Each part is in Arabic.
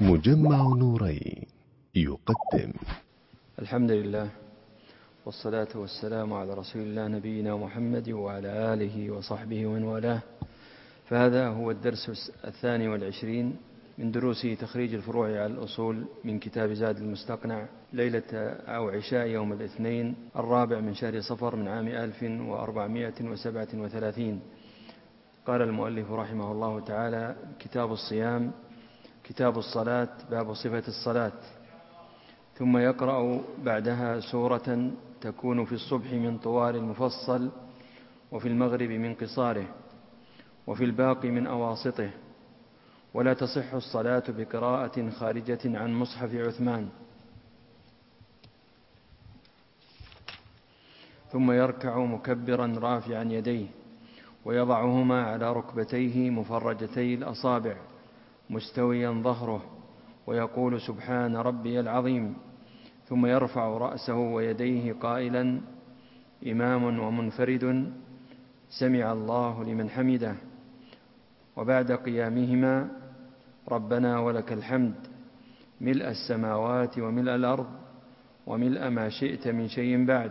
مجمع نورين يقدم. الحمد لله والصلاة والسلام على رسول الله نبينا محمد وعلى آله وصحبه ومن والاه. فهذا هو الدرس 22 من دروس تخريج الفروع على الأصول من كتاب زاد المستقنع، ليلة أو عشاء يوم الاثنين 4 من شهر صفر من عام 1437. قال المؤلف رحمه الله تعالى: كتاب الصيام. كتاب الصلاة، باب صفة الصلاة. ثم يقرأ بعدها سورة تكون في الصبح من طوال المفصل، وفي المغرب من قصاره، وفي الباقي من أواسطه. ولا تصح الصلاة بقراءة خارجة عن مصحف عثمان. ثم يركع مكبرا رافعا يديه، ويضعهما على ركبتيه مفرجتي الأصابع مستويا ظهره، ويقول: سبحان ربي العظيم. ثم يرفع رأسه ويديه قائلا: إمام ومنفرد سمع الله لمن حمده. وبعد قيامهما: ربنا ولك الحمد ملء السماوات وملء الأرض وملء ما شئت من شيء بعد.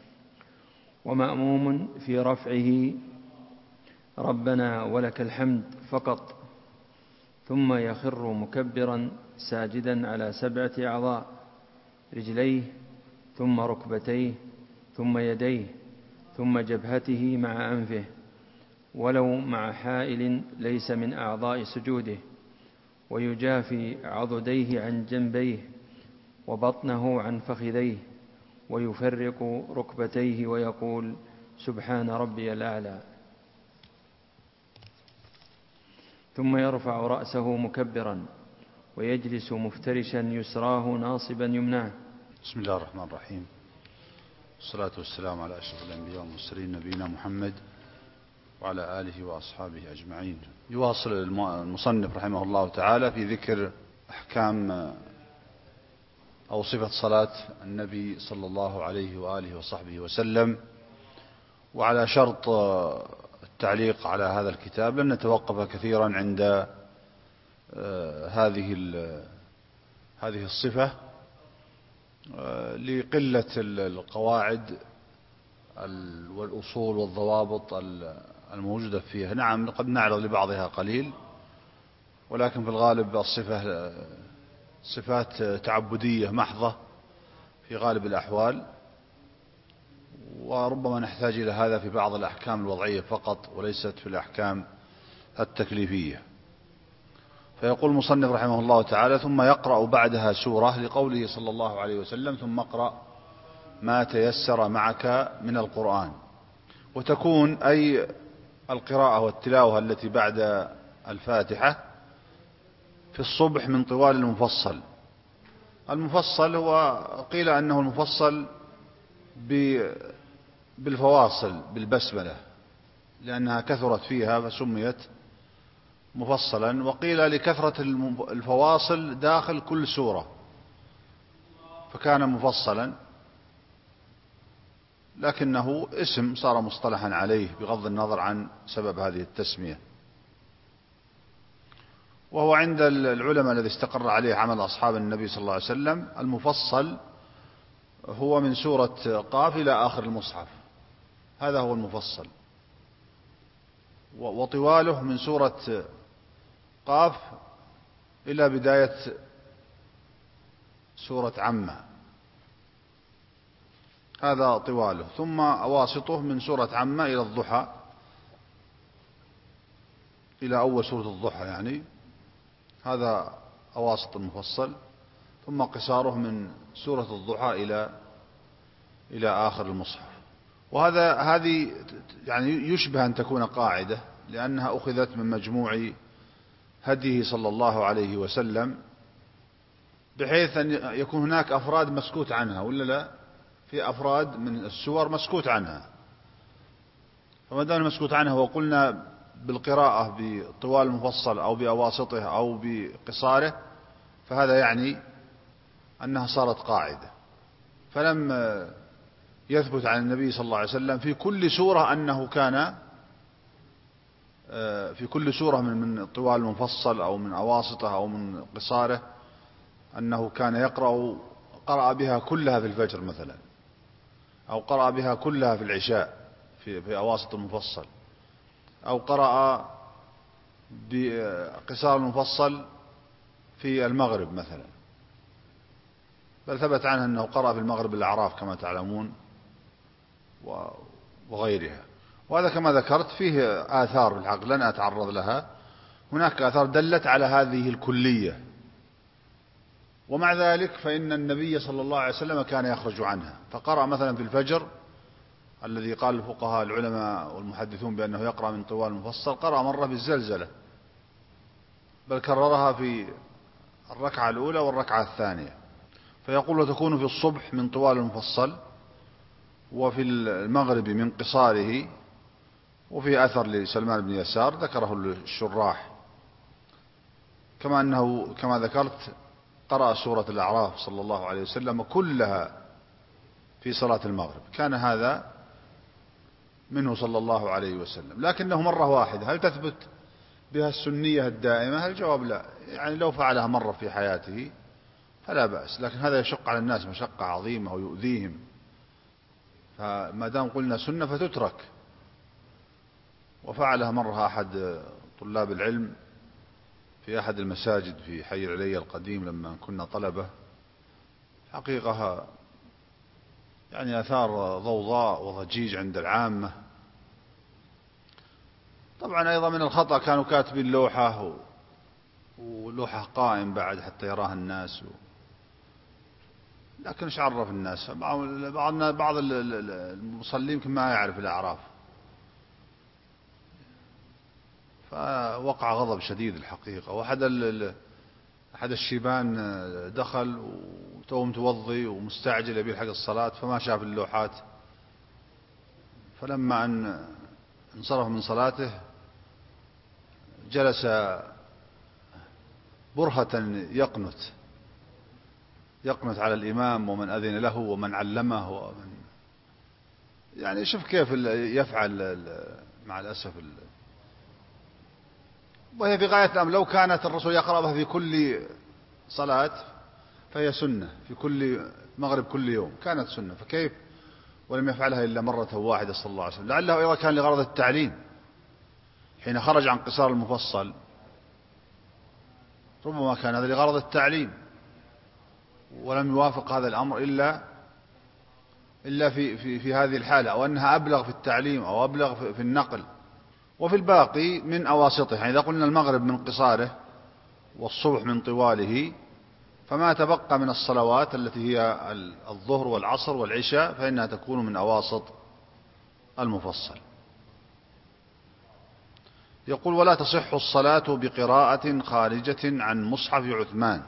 ومأموم في رفعه: ربنا ولك الحمد فقط. ثم يخر مكبرا ساجدا على 7 أعضاء: رجليه، ثم ركبتيه، ثم يديه، ثم جبهته مع أنفه، ولو مع حائل ليس من أعضاء سجوده. ويجافي عضديه عن جنبيه، وبطنه عن فخذيه، ويفرق ركبتيه ويقول: سبحان ربي الأعلى. ثم يرفع رأسه مكبرا، ويجلس مفترشا يسراه ناصبا يمناه. بسم الله الرحمن الرحيم، والصلاة والسلام على أشرف الأنبياء والمرسلين نبينا محمد وعلى آله وأصحابه أجمعين. يواصل المصنف رحمه الله تعالى في ذكر أحكام أو صفة صلاة النبي صلى الله عليه وآله وصحبه وسلم. وعلى شرط التعليق على هذا الكتاب لن نتوقف كثيرا عند هذه الصفة لقلة القواعد والأصول والضوابط الموجودة فيها. نعم، قد نعرض لبعضها قليل، ولكن في الغالب الصفة صفات تعبدية محضة في غالب الأحوال، وربما نحتاج إلى هذا في بعض الأحكام الوضعية فقط وليست في الأحكام التكليفية. فيقول المصنف رحمه الله تعالى: ثم يقرأ بعدها سورة، لقوله صلى الله عليه وسلم: ثم اقرأ ما تيسر معك من القرآن. وتكون أي القراءة والتلاوة التي بعد الفاتحة في الصبح من طوال المفصل. المفصل هو قيل أنه المفصل بالفواصل بالبسملة، لأنها كثرت فيها فسميت مفصلا، وقيل لكثرة الفواصل داخل كل سورة فكان مفصلا، لكنه اسم صار مصطلحا عليه بغض النظر عن سبب هذه التسمية. وهو عند العلماء الذي استقر عليه عمل أصحاب النبي صلى الله عليه وسلم المفصل هو من سورة قاف إلى آخر المصحف، هذا هو المفصل. وطواله من سورة قاف إلى بداية سورة عمة، هذا طواله. ثم أواسطه من سورة عمة إلى الضحى، إلى أول سورة الضحى يعني، هذا أواسط المفصل. ثم قصاره من سورة الضحى إلى آخر المصحف. هذه يعني يشبه أن تكون قاعدة، لأنها أخذت من مجموع هديه صلى الله عليه وسلم، بحيث أن يكون هناك أفراد مسكوت عنها، ولا لا؟ في أفراد من السور مسكوت عنها، فما دام مسكوت عنها وقلنا بالقراءة بطوال المفصل أو بأواسطه أو بقصاره، فهذا يعني أنها صارت قاعدة. فلم يثبت عن النبي صلى الله عليه وسلم في كل سورة أنه كان في كل سورة من طوال المفصل أو من أواسطه أو من قصاره أنه كان قرأ بها كلها في الفجر مثلا، أو قرأ بها كلها في العشاء في أواسط المفصل، أو قرأ بقصار المفصل في المغرب مثلا، بل ثبت عنه أنه قرأ في المغرب الأعراف كما تعلمون وغيرها. وهذا كما ذكرت فيه آثار بالحق لن أتعرض لها، هناك آثار دلت على هذه الكلية، ومع ذلك فإن النبي صلى الله عليه وسلم كان يخرج عنها، فقرأ مثلا في الفجر الذي قال الفقهاء العلماء والمحدثون بأنه يقرأ من طوال المفصل، قرأ مرة بالزلزلة، بل كررها في الركعة الأولى والركعة الثانية. فيقول وتكون في الصبح من طوال المفصل، وفي المغرب من قصاره. وفي أثر لسلمان بن يسار ذكره الشراح، كما أنه كما ذكرت قرأ سورة الأعراف صلى الله عليه وسلم كلها في صلاة المغرب، كان هذا منه صلى الله عليه وسلم، لكنه مرة واحدة. هل تثبت بها السنية الدائمة؟ الجواب لا، يعني لو فعلها مرة في حياته فلا بأس، لكن هذا يشق على الناس مشقة عظيمة ويؤذيهم، فما دام قلنا سنة فتترك. وفعلها مرة أحد طلاب العلم في أحد المساجد في حي العليا القديم لما كنا طلبة، حقيقة يعني أثار ضوضاء وضجيج عند العامة. طبعا أيضا من الخطأ كانوا كاتبين لوحة ولوحة قائم بعد حتى يراها الناس لكن ايش عرف الناس؟ بعض المصلين يمكن ما يعرف الأعراف، فوقع غضب شديد الحقيقة. أحد الشيبان دخل وتوه متوضي ومستعجل يبي يلحق الصلاة، فما شاف اللوحات، فلما أن انصرف من صلاته جلس برهة يقنت على الإمام ومن أذن له ومن علمه يعني شوف كيف يفعل مع الأسف. وهي في غاية الأمر، لو كانت الرسول يقرأ بها في كل صلاة فهي سنة، في كل مغرب كل يوم كانت سنة، فكيف ولم يفعلها إلا مرة واحدة صلى الله عليه وسلم؟ لعله أيضا كان لغرض التعليم، حين خرج عن قصار المفصل ربما كان هذا لغرض التعليم، ولم يوافق هذا الأمر إلا في هذه الحالة، أو أنها أبلغ في التعليم أو أبلغ في النقل. وفي الباقي من أواسطه، يعني إذا قلنا المغرب من قصاره والصبح من طواله، فما تبقى من الصلوات التي هي الظهر والعصر والعشاء فإنها تكون من أواسط المفصل. يقول ولا تصح الصلاة بقراءة خارجة عن مصحف عثمان،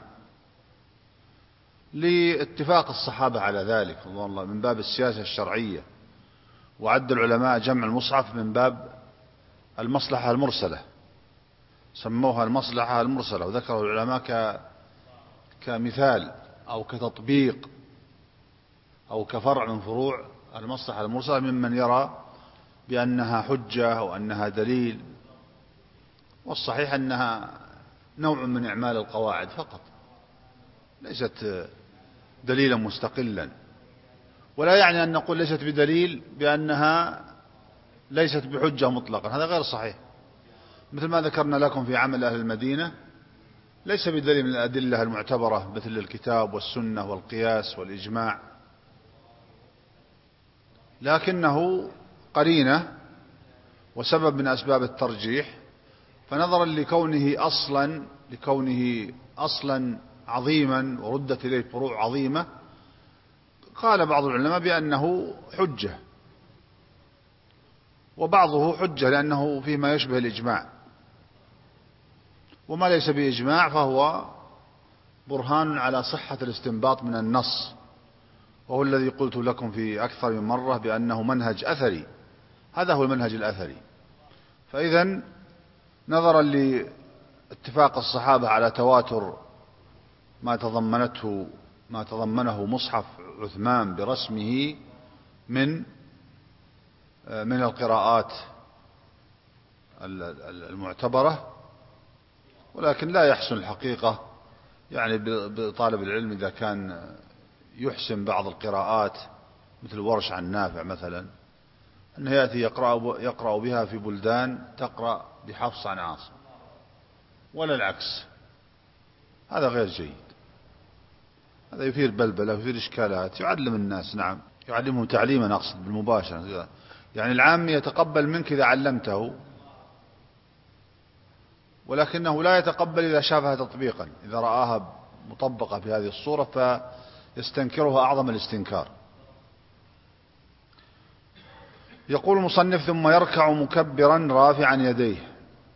لاتفاق الصحابة على ذلك رضوان الله من باب السياسة الشرعية، وعد العلماء جمع المصحف من باب المصلحة المرسلة، سموها المصلحة المرسلة، وذكروا العلماء كمثال أو كتطبيق أو كفرع من فروع المصلحة المرسلة، ممن يرى بأنها حجة أو أنها دليل، والصحيح أنها نوع من إعمال القواعد فقط، ليست دليلا مستقلا. ولا يعني أن نقول ليست بدليل بأنها ليست بحجة مطلقا، هذا غير صحيح. مثل ما ذكرنا لكم في عمل أهل المدينة ليس بدليل من الأدلة المعتبرة مثل الكتاب والسنة والقياس والإجماع، لكنه قرينة وسبب من أسباب الترجيح. فنظرا لكونه أصلا عظيما وردت إليه فروع عظيمة، قال بعض العلماء بأنه حجة، وبعضه حجة لأنه فيما يشبه الإجماع، وما ليس بإجماع فهو برهان على صحة الاستنباط من النص، وهو الذي قلت لكم في أكثر من مرة بأنه منهج أثري، هذا هو المنهج الأثري. فإذا نظرا لاتفاق الصحابة على تواتر ما تضمنه مصحف عثمان برسمه من القراءات المعتبرة، ولكن لا يحسن الحقيقة يعني بطالب العلم إذا كان يحسن بعض القراءات مثل ورش عن نافع مثلا، أنه يأتي يقرأ بها في بلدان تقرأ بحفص عن عاصم، ولا العكس، هذا غير جيد. هذا يثير بلبلة ويثير إشكالات. يعلم الناس، نعم، يعلمهم تعليما، أقصد بالمباشرة. يعني العام يتقبل منك إذا علمته، ولكنه لا يتقبل إذا شافها تطبيقا، إذا رآها مطبقة في هذه الصورة فيستنكرها أعظم الاستنكار. يقول المصنف: ثم يركع مكبرا رافعا يديه.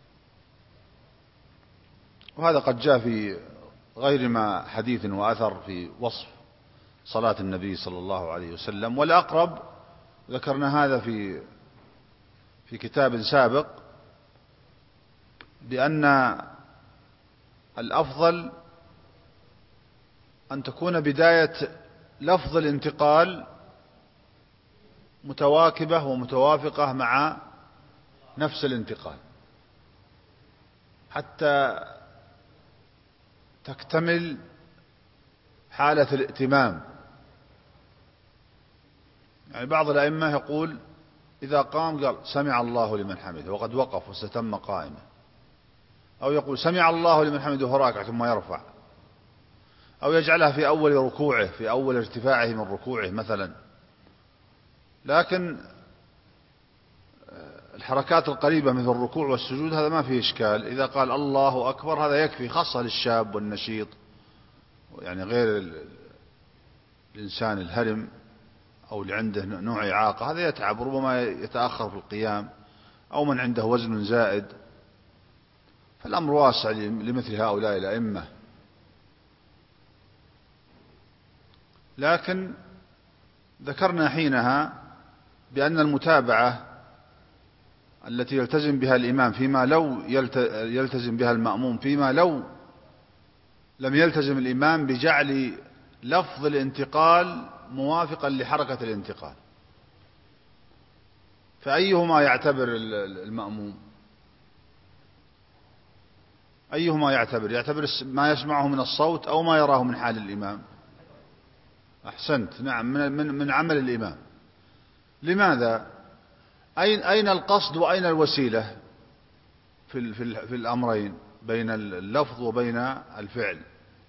وهذا قد جاء في غير ما حديث وأثر في وصف صلاة النبي صلى الله عليه وسلم. والأقرب، ذكرنا هذا في كتاب سابق، بأن الأفضل أن تكون بداية لفظ الانتقال متواكبة ومتوافقة مع نفس الانتقال حتى تكتمل حالة الائتمام. يعني بعض الأئمة يقول إذا قام قال سمع الله لمن حمده وقد وقف واستتم قائمة، أو يقول سمع الله لمن حمده وهو راكع ثم يرفع، أو يجعلها في أول ركوعه، في أول ارتفاعه من ركوعه مثلا. لكن الحركات القريبة مثل الركوع والسجود هذا ما فيه إشكال. إذا قال الله أكبر هذا يكفي، خاصة للشاب والنشيط، يعني غير الإنسان الهرم أو اللي عنده نوع إعاقة، هذا يتعب، ربما يتأخر في القيام، أو من عنده وزن زائد. فالأمر واسع لمثل هؤلاء الأئمة. لكن ذكرنا حينها بأن المتابعة التي يلتزم بها الإمام فيما لو يلتزم بها المأموم فيما لو لم يلتزم الإمام بجعل لفظ الانتقال موافقا لحركة الانتقال. فأيهما يعتبر المأموم؟ أيهما يعتبر ما يسمعه من الصوت أو ما يراه من حال الإمام؟ أحسنت، نعم، من عمل الإمام. لماذا؟ أين القصد وأين الوسيلة في الأمرين، بين اللفظ وبين الفعل؟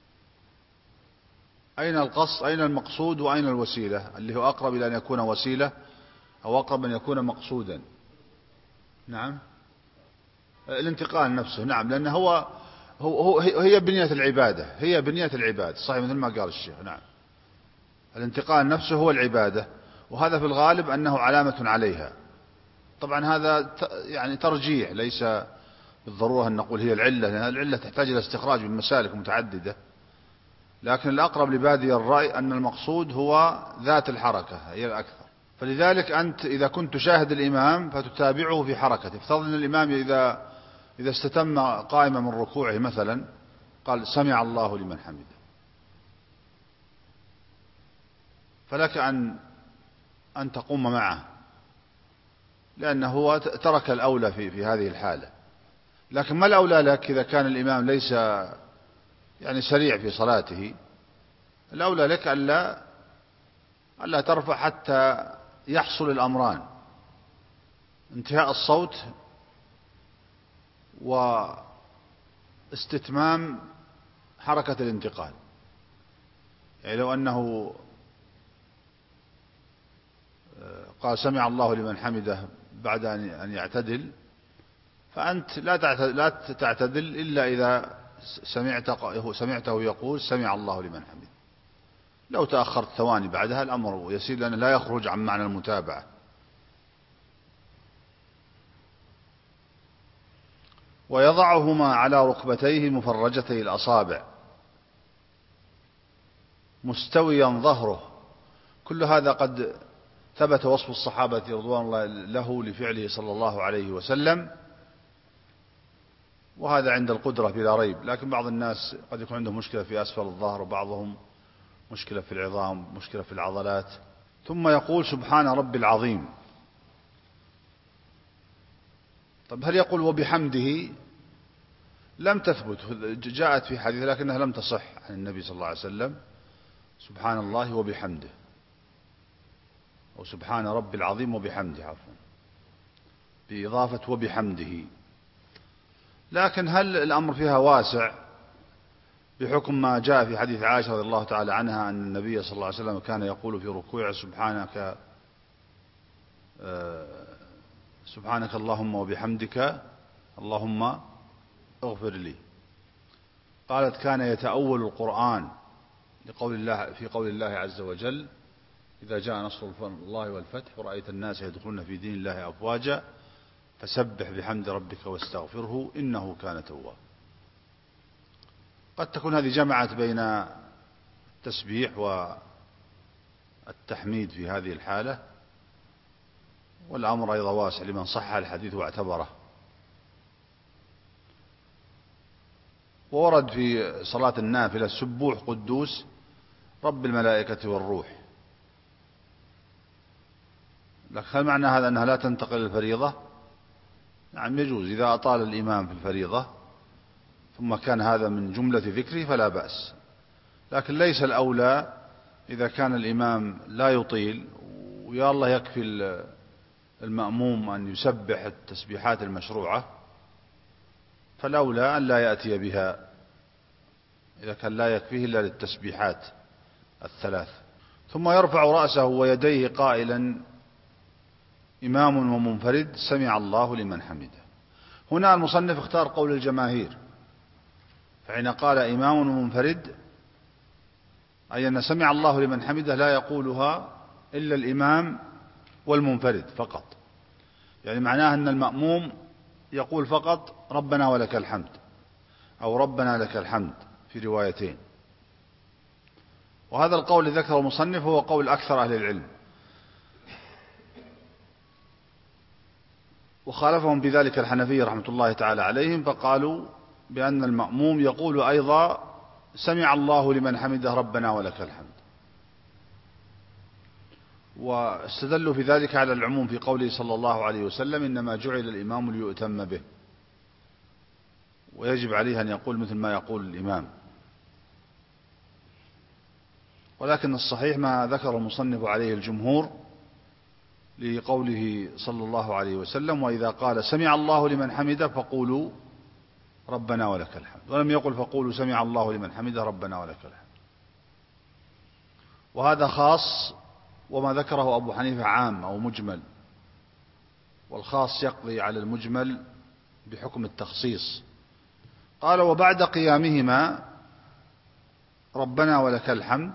أين القصد، أين المقصود وأين الوسيلة؟ اللي هو أقرب إلى أن يكون وسيلة أو أقرب أن يكون مقصودا؟ نعم، الانتقال نفسه، نعم، لأنه هي بنية العبادة، هي بنية العبادة، صحيح مثل ما قال الشيخ. نعم، الانتقال نفسه هو العبادة، وهذا في الغالب أنه علامة عليها. طبعا هذا يعني ترجيح، ليس بالضرورة أن نقول هي العلة، لأن العلة تحتاج إلى استخراج من مسالك متعددة. لكن الأقرب لبادي الرأي أن المقصود هو ذات الحركة، هي الأكثر. فلذلك أنت إذا كنت تشاهد الإمام فتتابعه في حركته. افترض أن الإمام إذا استتم قائما من ركوعه مثلا قال سمع الله لمن حمده، فلك أن تقوم معه، لأنه هو ترك الأولى في هذه الحالة. لكن ما الأولى لك إذا كان الإمام ليس يعني سريع في صلاته؟ الأولى لك ألا ترفع حتى يحصل الأمران: انتهاء الصوت واستتمام حركة الانتقال. يعني لو أنه قال سمع الله لمن حمده بعد أن يعتدل، فأنت لا تعتدل إلا إذا سمعته يقول سمع الله لمن حمده. لو تأخرت ثواني بعدها الأمر يسير، لأنه لا يخرج عن معنى المتابعة. ويضعهما على ركبتيه مفرجتي الأصابع مستويا ظهره. كل هذا قد ثبت وصف الصحابة رضوان الله له لفعله صلى الله عليه وسلم، وهذا عند القدرة بلا ريب. لكن بعض الناس قد يكون عندهم مشكلة في أسفل الظهر، وبعضهم مشكلة في العظام، مشكلة في العضلات. ثم يقول سبحان رب العظيم. طب هل يقول وبحمده؟ لم تثبت، جاءت في حديث لكنها لم تصح عن النبي صلى الله عليه وسلم: سبحان الله وبحمده، أو سبحان رب العظيم وبحمده، عفوا، بإضافة وبحمده. لكن هل الأمر فيها واسع بحكم ما جاء في حديث عائشة رضي الله تعالى عنها أن النبي صلى الله عليه وسلم كان يقول في ركوعه: سبحانك اللهم وبحمدك اللهم اغفر لي. قالت: كان يتأول القرآن في قول الله عز وجل: إذا جاء نصر الله والفتح ورأيت الناس يدخلون في دين الله أفواجا فسبح بحمد ربك واستغفره إنه كان توابا. قد تكون هذه جمعت بين التسبيح والتحميد في هذه الحالة، والأمر أيضا واسع لمن صح الحديث واعتبره. وورد في صلاة النافلة: سبوح قدوس رب الملائكة والروح. لكن هل معنى هذا أنها لا تنتقل الفريضة؟ نعم، يجوز إذا أطال الإمام في الفريضة ثم كان هذا من جملة ذكره فلا بأس، لكن ليس الأولى إذا كان الإمام لا يطيل ويا الله يكفي المأموم أن يسبح التسبيحات المشروعة، فالأولى أن لا يأتي بها إذا كان لا يكفيه إلا للتسبيحات الثلاث. ثم يرفع رأسه ويديه قائلا: إمام ومنفرد سمع الله لمن حمده. هنا المصنف اختار قول الجماهير، فحين قال إمام ومنفرد أي أن سمع الله لمن حمده لا يقولها إلا الإمام والمنفرد فقط، يعني معناه أن المأموم يقول فقط ربنا ولك الحمد أو ربنا لك الحمد في روايتين. وهذا القول الذي ذكره المصنف هو قول أكثر أهل العلم، وخالفهم بذلك الحنفية رحمة الله تعالى عليهم، فقالوا بأن المأموم يقول أيضا سمع الله لمن حمده ربنا ولك الحمد، واستدلوا في ذلك على العموم في قوله صلى الله عليه وسلم: إنما جعل الإمام ليؤتم به، ويجب عليه أن يقول مثل ما يقول الإمام. ولكن الصحيح ما ذكر المصنف عليه الجمهور لقوله صلى الله عليه وسلم: وإذا قال سمع الله لمن حمده فقولوا ربنا ولك الحمد، ولم يقل فقولوا سمع الله لمن حمده ربنا ولك الحمد. وهذا خاص، وما ذكره أبو حنيفة عام أو مجمل، والخاص يقضي على المجمل بحكم التخصيص. قال: وبعد قيامهما ربنا ولك الحمد،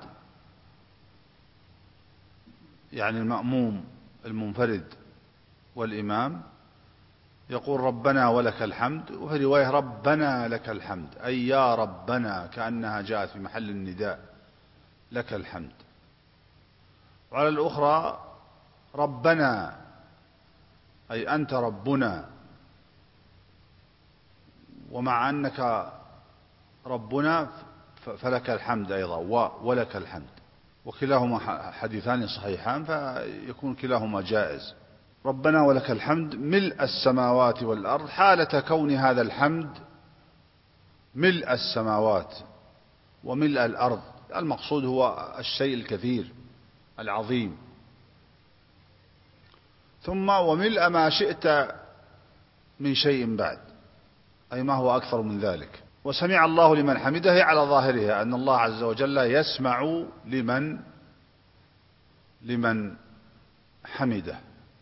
يعني المأموم المنفرد والإمام يقول ربنا ولك الحمد، وفي رواية ربنا لك الحمد، أي يا ربنا، كأنها جاءت في محل النداء لك الحمد. وعلى الأخرى ربنا أي أنت ربنا، ومع أنك ربنا فلك الحمد أيضا ولك الحمد، وكلاهما حديثان صحيحان فيكون كلاهما جائز. ربنا ولك الحمد ملء السماوات والأرض، حالة كون هذا الحمد ملء السماوات وملء الأرض، المقصود هو الشيء الكثير العظيم. ثم وملء ما شئت من شيء بعد، أي ما هو أكثر من ذلك. وسمع الله لمن حمده على ظاهرها أن الله عز وجل يسمع لمن حمده،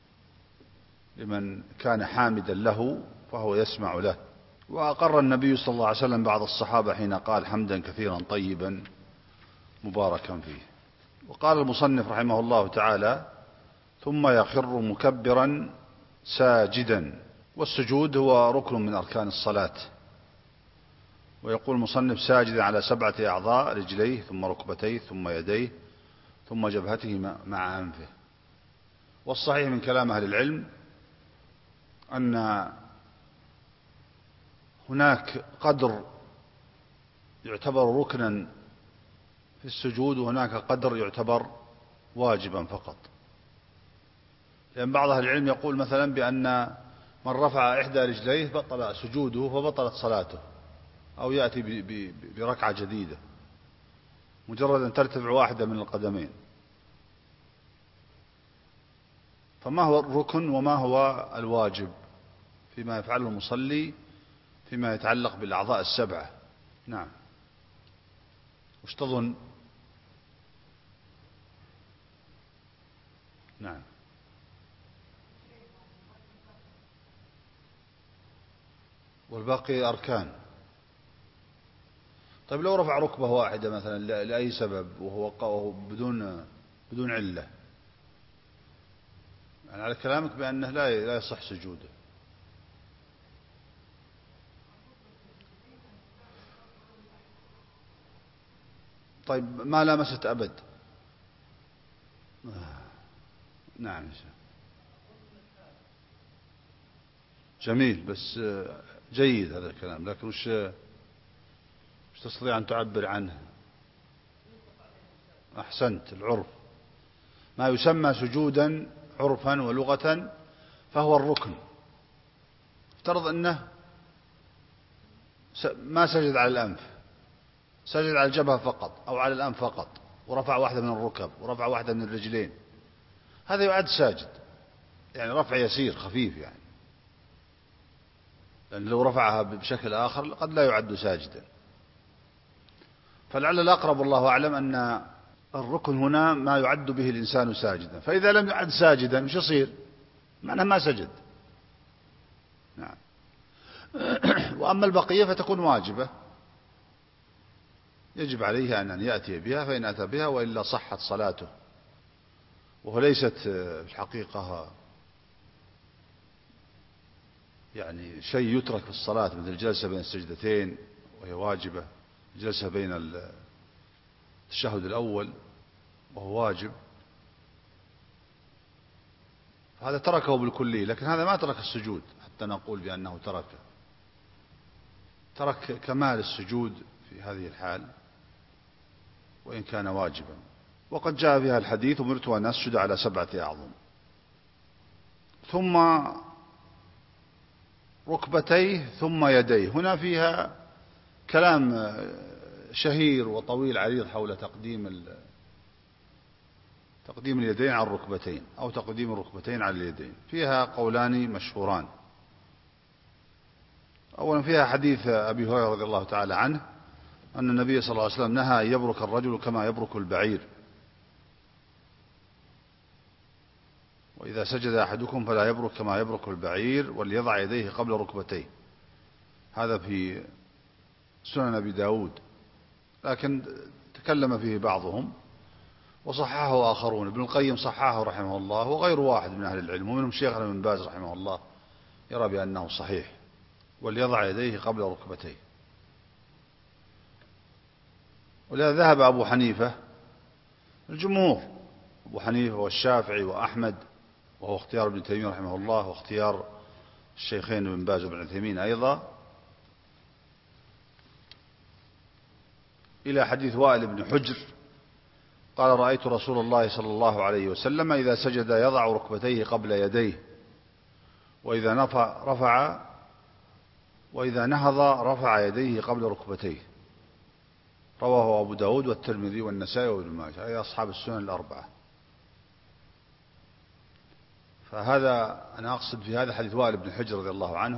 لمن كان حامدا له فهو يسمع له. وأقر النبي صلى الله عليه وسلم بعض الصحابة حين قال حمدا كثيرا طيبا مباركا فيه. وقال المصنف رحمه الله تعالى: ثم يخر مكبرا ساجدا. والسجود هو ركن من أركان الصلاة. ويقول المصنف: ساجدا على 7 أعضاء: رجليه ثم ركبتيه ثم يديه ثم جبهته مع أنفه. والصحيح من كلام أهل العلم أن هناك قدر يعتبر ركنا في السجود، وهناك قدر يعتبر واجبا فقط. لأن بعض أهل العلم يقول مثلا بأن من رفع إحدى رجليه بطل سجوده فبطلت صلاته، أو يأتي بركعة جديدة مجرد أن ترتفع واحدة من القدمين. فما هو الركن وما هو الواجب فيما يفعله المصلي فيما يتعلق بالأعضاء السبعة؟ نعم، وش تظن؟ نعم، والباقي أركان. طيب لو رفع ركبة واحدة مثلا لأي سبب وهو بدون علة، يعني على كلامك بأنه لا يصح سجوده. طيب ما لامست أبد؟ نعم جميل، بس جيد هذا الكلام، لكن وش تستطيع أن تعبر عنه؟ أحسنت، العرف. ما يسمى سجودا عرفا ولغة فهو الركن. افترض أنه ما سجد على الأنف، سجد على الجبهة فقط أو على الأنف فقط، ورفع واحدة من الركب ورفع واحدة من الرجلين، هذا يعد ساجد، يعني رفع يسير خفيف يعني، لأن لو رفعها بشكل آخر قد لا يعد ساجدا. فلعل الأقرب والله أعلم أن الركن هنا ما يعد به الإنسان ساجدا، فإذا لم يعد ساجدا مش يصير؟ معناه ما سجد. نعم. وأما البقية فتكون واجبة، يجب عليه أن يأتي بها، فإن أتى بها وإلا صحت صلاته. وهو ليست في الحقيقة يعني شيء يترك في الصلاة مثل الجلسة بين السجدتين وهي واجبة، الجلسة بين التشهد الأول وهو واجب، هذا تركه بالكلية، لكن هذا ما ترك السجود حتى نقول بأنه ترك كمال السجود في هذه الحال وإن كان واجبا. وقد جاء فيها الحديث: أمرت أن أسجد على 7 أعظم. ثم ركبتيه ثم يديه. هنا فيها كلام شهير وطويل عريض حول تقديم اليدين على الركبتين أو تقديم الركبتين على اليدين. فيها قولان مشهوران. أولا فيها حديث أبي هريرة رضي الله تعالى عنه أن النبي صلى الله عليه وسلم نهى أن يبرك الرجل كما يبرك البعير، وإذا سجد أحدكم فلا يبرك كما يبرك البعير وليضع يديه قبل ركبتيه. هذا في سنن أبي داود، لكن تكلم فيه بعضهم وصححه آخرون. ابن القيم صححه رحمه الله، وغير واحد من أهل العلم ومنهم شيخنا ابن باز رحمه الله يرى بأنه صحيح، وليضع يديه قبل ركبتيه. ولذا ذهب أبو حنيفة، الجمهور أبو حنيفة والشافعي وأحمد، وهو اختيار ابن تيمية رحمه الله واختيار الشيخين ابن باز وابن عثيمين أيضا، إلى حديث وائل بن حجر قال: رأيت رسول الله صلى الله عليه وسلم إذا سجد يضع ركبتيه قبل يديه، وإذا نهض رفع يديه قبل ركبتيه. رواه أبو داود والترمذي والنسائي وابن ماجه، أي أصحاب السنن الأربعة. فهذا أنا أقصد في هذا حديث وائل بن حجر رضي الله عنه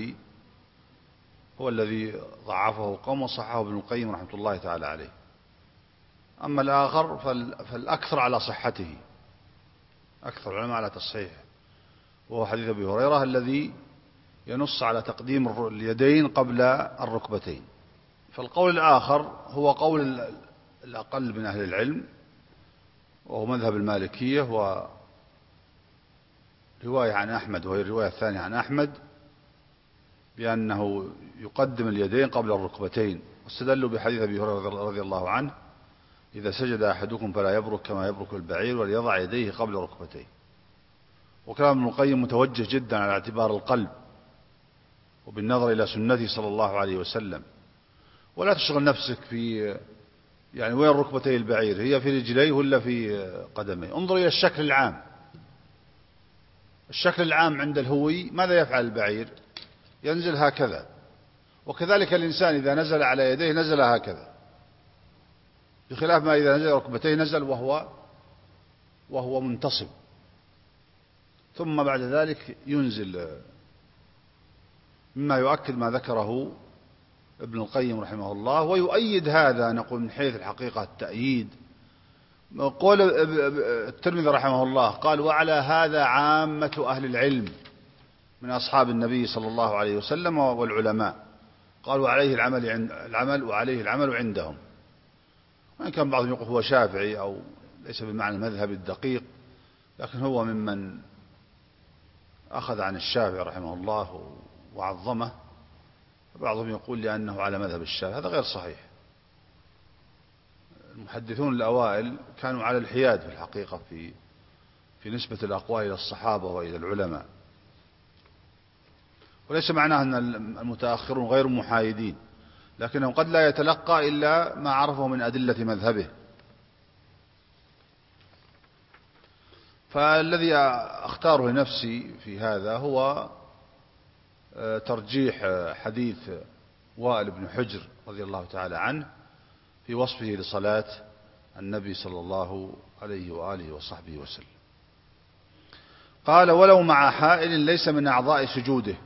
هو الذي ضعفه قوم وصححه ابن القيم رحمة الله تعالى عليه. أما الآخر فالأكثر على صحته، أكثر العلماء على تصحيحه، وهو حديث أبي هريرة الذي ينص على تقديم اليدين قبل الركبتين. فالقول الآخر هو قول الأقل من أهل العلم، وهو مذهب المالكية، ورواية عن أحمد، وهي الرواية الثانية عن أحمد، بأنه يقدم اليدين قبل الركبتين، واستدلوا بحديث أبي هريرة رضي الله عنه: إذا سجد أحدكم فلا يبرك كما يبرك البعير وليضع يديه قبل ركبتيه. وكلام ابن القيم متوجه جدا على اعتبار القلب وبالنظر إلى سنته صلى الله عليه وسلم، ولا تشغل نفسك في يعني وين ركبتي البعير، هي في رجليه ولا في قدميه. انظر إلى الشكل العام. الشكل العام عند الهوي ماذا يفعل البعير؟ ينزل هكذا، وكذلك الإنسان إذا نزل على يديه نزل هكذا، بخلاف ما إذا نزل ركبتيه نزل وهو منتصب، ثم بعد ذلك ينزل، مما يؤكد ما ذكره ابن القيم رحمه الله. ويؤيد هذا نقول من حيث الحقيقة التأييد قول الترمذي رحمه الله قال: وعلى هذا عامة أهل العلم من أصحاب النبي صلى الله عليه وسلم والعلماء، قالوا عليه العمل عندهم. وإن كان بعضهم يقول هو شافعي أو ليس بمعنى المذهب الدقيق، لكن هو ممن أخذ عن الشافعي رحمه الله وعظمه. بعضهم يقول لأنه على مذهب الشافعي، هذا غير صحيح. المحدثون الأوائل كانوا على الحياد في الحقيقة في نسبة الأقوال إلى الصحابة وإلى العلماء، وليس معناه أن المتأخرون غير محايدين، لكنه قد لا يتلقى إلا ما عرفه من أدلة مذهبه. فالذي أختاره لنفسي في هذا هو ترجيح حديث وائل بن حجر رضي الله تعالى عنه في وصفه لصلاة النبي صلى الله عليه وآله وصحبه وسلم. قال: ولو مع حائل ليس من أعضاء سجوده،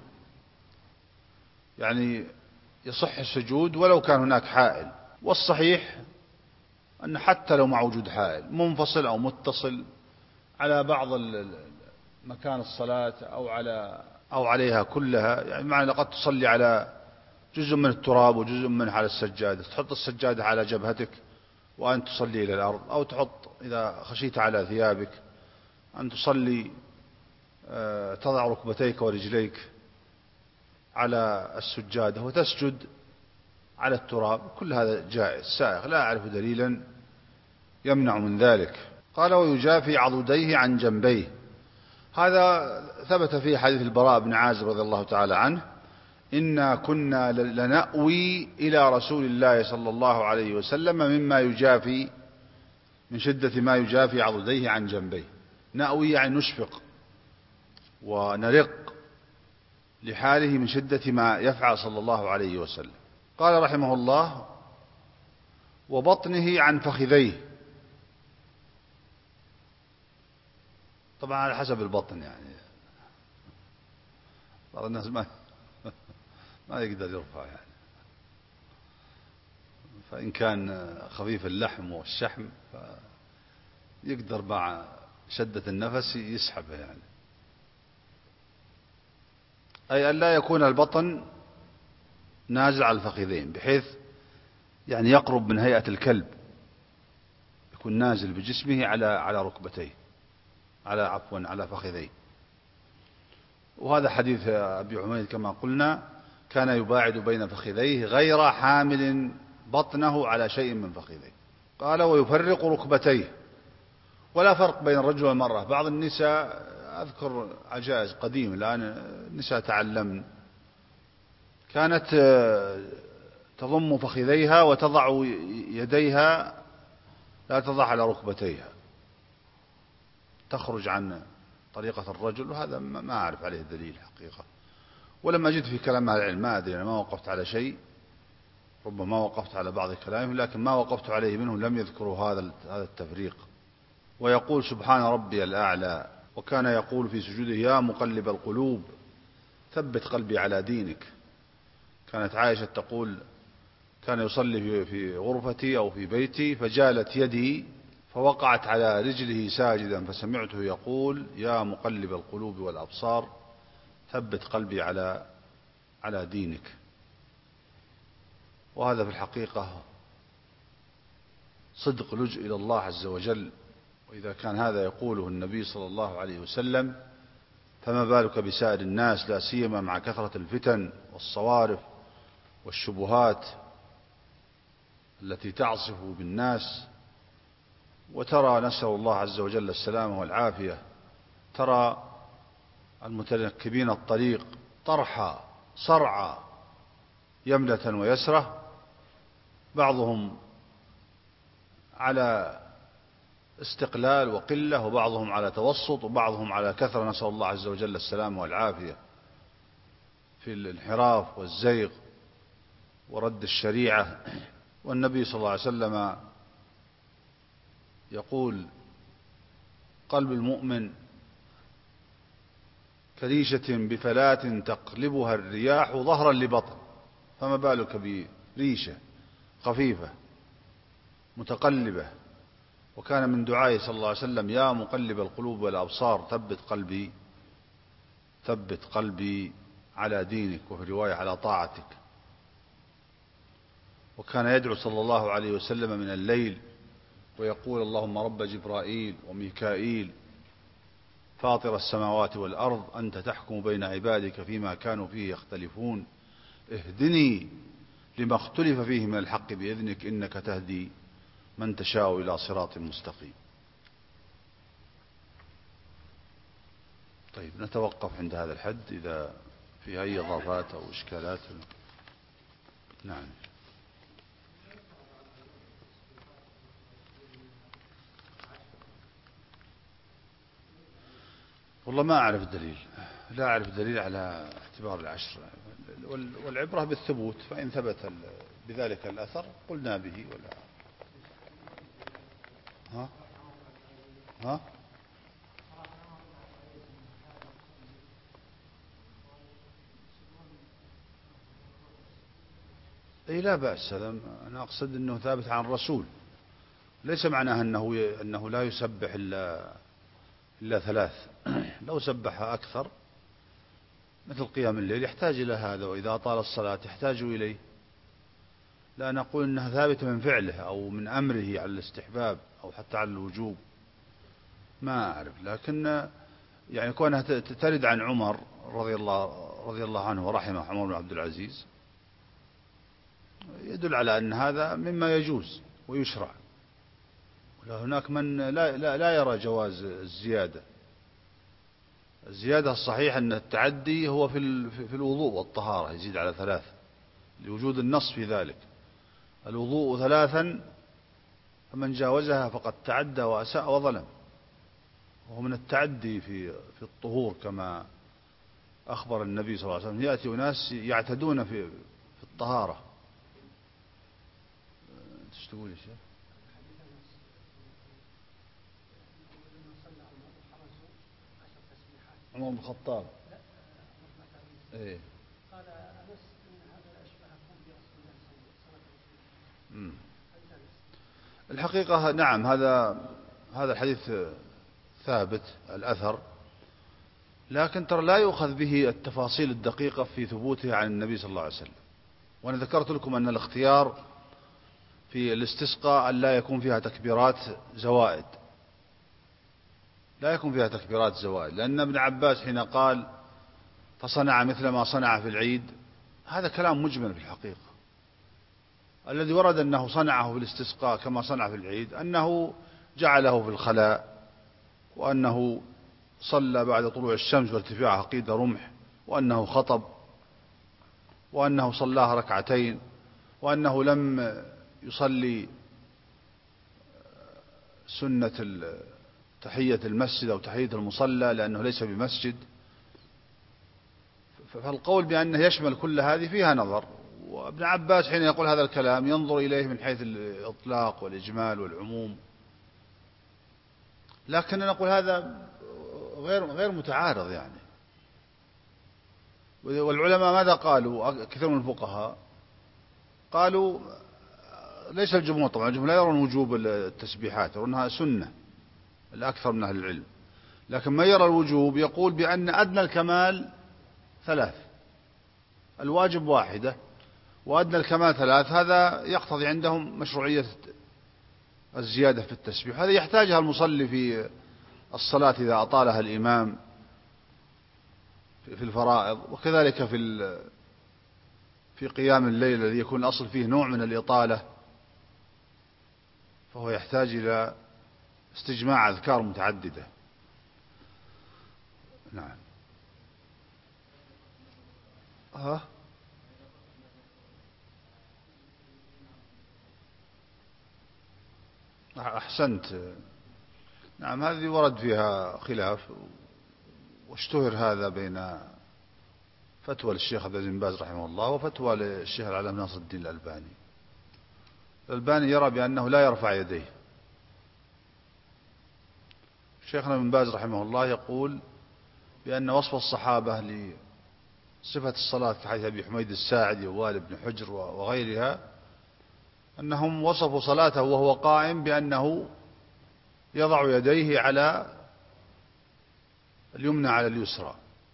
يعني يصح السجود ولو كان هناك حائل. والصحيح أن حتى لو مع وجود حائل منفصل أو متصل على بعض مكان الصلاة أو عليها كلها، يعني معنى قد تصلي على جزء من التراب وجزء منه على السجادة، تحط السجادة على جبهتك وأن تصلي إلى الأرض، أو تحط إذا خشيت على ثيابك أن تصلي تضع ركبتيك ورجليك على السجادة وتسجد على التراب، كل هذا جائز سائغ، لا أعرف دليلا يمنع من ذلك. قال: ويجافي عضديه عن جنبيه. هذا ثبت في حديث البراء بن عازب رضي الله تعالى عنه: إنا كنا لنأوي إلى رسول الله صلى الله عليه وسلم مما يجافي، من شدة ما يجافي عضديه عن جنبيه. نأوي يعني نشفق ونرق لحاله من شدة ما يفعل صلى الله عليه وسلم. قال رحمه الله: وبطنه عن فخذيه. طبعا على حسب البطن، يعني بعض الناس ما يقدر يرفع، يعني فإن كان خفيف اللحم والشحم فيقدر مع شدة النفس يسحبه، يعني أي أن لا يكون البطن نازل على الفخذين بحيث يعني يقرب من هيئة الكلب، يكون نازل بجسمه على ركبتيه، على فخذيه. وهذا حديث أبي عميد كما قلنا كان يباعد بين فخذيه غير حامل بطنه على شيء من فخذيه. قال: ويفرق ركبتيه. ولا فرق بين الرجل والمرأة. بعض النساء، أذكر عجائز قديم الآن النساء تعلمن، كانت تضم فخذيها وتضع يديها لا تضع على ركبتيها، تخرج عن طريقة الرجل، وهذا ما أعرف عليه دليل حقيقة. ولم أجد في كلام أهل العلم، ما أدري، أنا ما وقفت على شيء، ربما وقفت على بعض كلامهم لكن ما وقفت عليه منهم لم يذكروا هذا التفريق. ويقول: سبحان ربي الأعلى. وكان يقول في سجوده: يا مقلب القلوب ثبت قلبي على دينك. كانت عائشة تقول: كان يصلي في غرفتي أو في بيتي فجالت يدي فوقعت على رجله ساجدا فسمعته يقول: يا مقلب القلوب والأبصار ثبت قلبي على دينك. وهذا في الحقيقة صدق لجء إلى الله عز وجل. وإذا كان هذا يقوله النبي صلى الله عليه وسلم فما بالك بسائر الناس، لا سيما مع كثرة الفتن والصوارف والشبهات التي تعصف بالناس. وترى، نسأل الله عز وجل السلامة والعافية، ترى المتنكبين الطريق طرحا صرعا يمنة ويسرة، بعضهم على استقلال وقلة، وبعضهم على توسط، وبعضهم على كثرة، نسأل الله عز وجل السلامة والعافية، في الانحراف والزيغ ورد الشريعة. والنبي صلى الله عليه وسلم يقول: قلب المؤمن كريشة بفلاة تقلبها الرياح ظهرا لبطن، فما بالك بريشة خفيفة متقلبة. وكان من دعائه صلى الله عليه وسلم: يا مقلب القلوب والأبصار ثبت قلبي على دينك، وفي رواية على طاعتك. وكان يدعو صلى الله عليه وسلم من الليل ويقول: اللهم رب جبرائيل وميكائيل فاطر السماوات والأرض، أنت تحكم بين عبادك فيما كانوا فيه يختلفون، اهدني لما اختلف فيه من الحق بإذنك، إنك تهدي من تشاء إلى صراط مستقيم. طيب، نتوقف عند هذا الحد. إذا في أي إضافات أو إشكالات. نعم. والله ما أعرف الدليل، لا أعرف الدليل على اعتبار العشر، والعبرة بالثبوت، فإن ثبت بذلك الأثر قلنا به. ولا ها أي لا بأس. هذا أنا أقصد أنه ثابت عن الرسول، ليس معناه أنه لا يسبح إلا ثلاث. لو سبح أكثر مثل قيام الليل يحتاج إلى هذا، وإذا أطال الصلاة يحتاج إليه. لا نقول أنها ثابتة من فعله أو من أمره على الاستحباب أو حتى على الوجوب، ما أعرف. لكن يعني كونها ترد عن عمر رضي الله عنه ورحمه، عمر بن عبد العزيز، يدل على أن هذا مما يجوز ويشرع. هناك من لا يرى جواز الزيادة. الزيادة الصحيح أن التعدي هو في الوضوء والطهارة، يزيد على ثلاث لوجود النص في ذلك. الوضوء ثلاثا، فمن جاوزها فقد تعدى وأساء وظلم، وهو من التعدي في الطهور، كما أخبر النبي صلى الله عليه وسلم: يأتي أناس يعتدون في الطهارة. ايش تقول يا شيخ؟ عمر بن الخطاب ايه قال أنس إن هذا أشبه برسول الله صلى الله عليه وسلم. الحقيقة نعم، هذا الحديث ثابت الأثر، لكن ترى لا يؤخذ به التفاصيل الدقيقة في ثبوته عن النبي صلى الله عليه وسلم. وأنا ذكرت لكم أن الاختيار في الاستسقاء أن لا يكون فيها تكبيرات زوائد، لا يكون فيها تكبيرات زوائد، لأن ابن عباس حين قال فصنع مثل ما صنع في العيد، هذا كلام مجمل في الحقيقة. الذي ورد أنه صنعه في الاستسقاء كما صنع في العيد أنه جعله في الخلاء، وأنه صلى بعد طلوع الشمس وارتفاعها قيد رمح، وأنه خطب، وأنه صلاها ركعتين، وأنه لم يصلي سنة تحية المسجد أو تحية المصلى لأنه ليس بمسجد. فالقول بأنه يشمل كل هذه فيها نظر. وابن عباس حين يقول هذا الكلام ينظر إليه من حيث الإطلاق والإجمال والعموم، لكن نقول هذا غير متعارض يعني. والعلماء ماذا قالوا؟ كثير من الفقهاء قالوا، ليس الجمهور طبعا، الجمهور لا يرون وجوب التسبيحات، يرونها سنة الأكثر من أهل العلم، لكن من يرى الوجوب يقول بأن أدنى الكمال ثلاث، الواجب واحدة وأدنى الكمال ثلاث. هذا يقتضي عندهم مشروعية الزيادة في التسبيح. هذا يحتاجها المصلي في الصلاة إذا أطالها الإمام في الفرائض، وكذلك في قيام الليل الذي يكون الأصل فيه نوع من الإطالة، فهو يحتاج إلى استجماع أذكار متعددة. نعم. أحسنت. نعم، هذه ورد فيها خلاف، واشتهر هذا بين فتوى للشيخ عبد العزيز بن باز رحمه الله وفتوى للشيخ العلامة ناصر الدين الألباني. الألباني يرى بأنه لا يرفع يديه. شيخنا ابن باز رحمه الله يقول بأن وصف الصحابة لصفة الصلاة كحديث أبي حميد الساعدي ووائل بن حجر وغيرها أنهم وصفوا صلاته وهو قائم بأنه يضع يديه على اليمنى على اليسرى،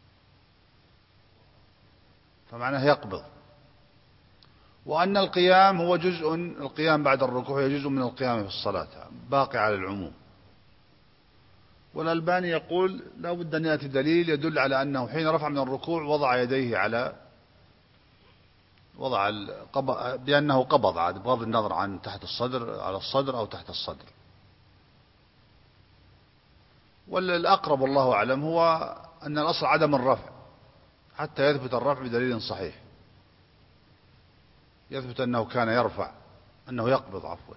فمعناه يقبض، وأن القيام هو جزء، القيام بعد الركوع هي جزء من القيام في الصلاة باقي على العموم. والألباني يقول لا بد أن يأتي دليل يدل على أنه حين رفع من الركوع وضع يديه على بأنه قبض عاد بغض النظر عن تحت الصدر على الصدر أو تحت الصدر. والأقرب والله أعلم هو أن الأصل عدم الرفع حتى يثبت الرفع بدليل صحيح يثبت أنه كان يرفع، أنه يقبض عفوا.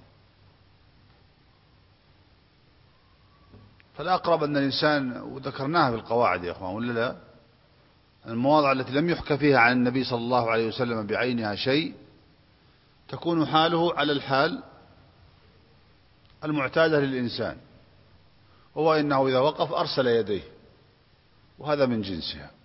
فالأقرب أن الإنسان، وذكرناها في القواعد يا أخوان ولا لا، المواضع التي لم يحكى فيها عن النبي صلى الله عليه وسلم بعينها شيء تكون حاله على الحال المعتادة للإنسان، وهو إنه إذا وقف أرسل يديه، وهذا من جنسها.